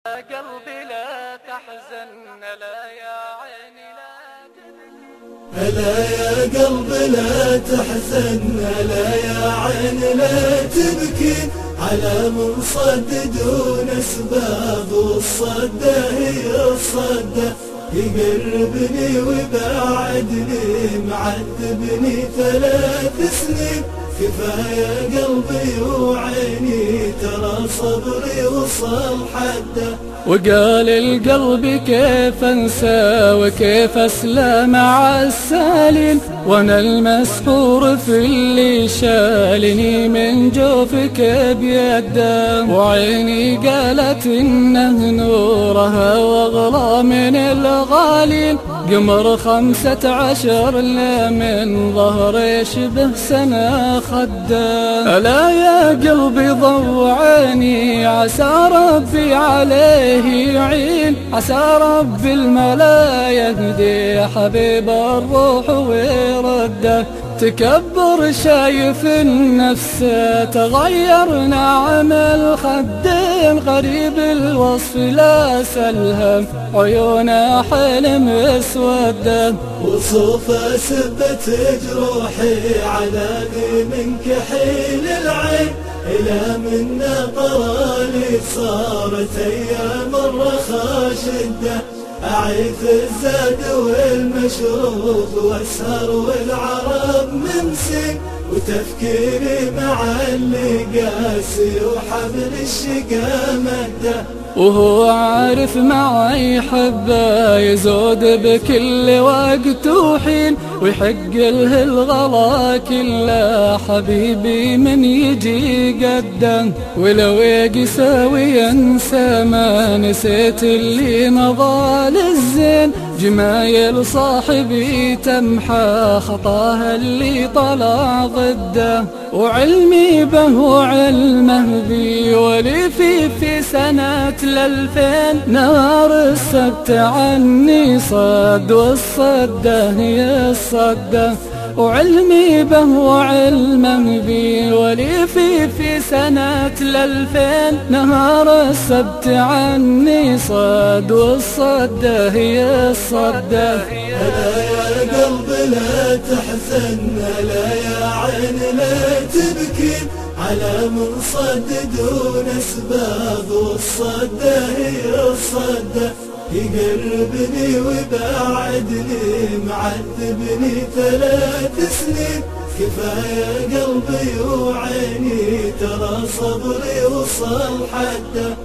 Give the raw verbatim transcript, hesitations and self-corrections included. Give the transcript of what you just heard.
قلبي لا تحزن، لا يا عيني لا تبكي. هلا يا قلبي لا تحزن، هلا يا عين لا تبكي على منصد دون اسباب، والصدة هي الصدة يقربني ويبعدني، معذبني ثلاث سنين. كفاية قلبي وعيني ترى صبري وصل حده. وقال القلب كيف انسى وكيف اسلى مع السالين، وانا المسحور في اللي شالني من جوفك بيده. وعيني قالت انه نورها واغلى من الغالين، قمر خمسة عشر لا من ظهر يشبه سنة خده. ألا يا قلبي ضو عيني عسى ربي عليه يعين، عسى رب الملا يهدي حبيب الروح ويرده. تكبر شايف النفس تغير نعم الخدين، غريب الوصف لا سلهم عيونه حلم اسوده. وصوفه سبت جروحي علاني من كحيل العين، إلى من طرالي صارت أيام الرخا شدة. أعيث الزاد والمشروب واسهر والعرب ممسي، وتفكيري مع اللي قاسي وحبل الشقا مده. وهو عارف معي حبه يزود بكل وقت وحين، ويحق له الغلا كله حبيبي من يجي قده. ولو يقسى وينسى ما نسيت اللي مضى للزين، جمايل صاحبي تمحى خطاها اللي طلع ضده. وعلمي به وعلمه بي ولي في في سنة الألفين، نهار السبت عني صد والصدة هي الصدة. وعلمي به وعلمه بي ولي في في سنة الألفين، نهار السبت عني صد والصدة هي الصدة. هلا يا قلبي لا تحزن، هلا يا عين لا تبكي على منصد دون اسباب، والصدة هي الصدة يقربني ويبعدني، معذبني ثلاث سنين. كفاية قلبي وعيني ترى صبري وصل حده.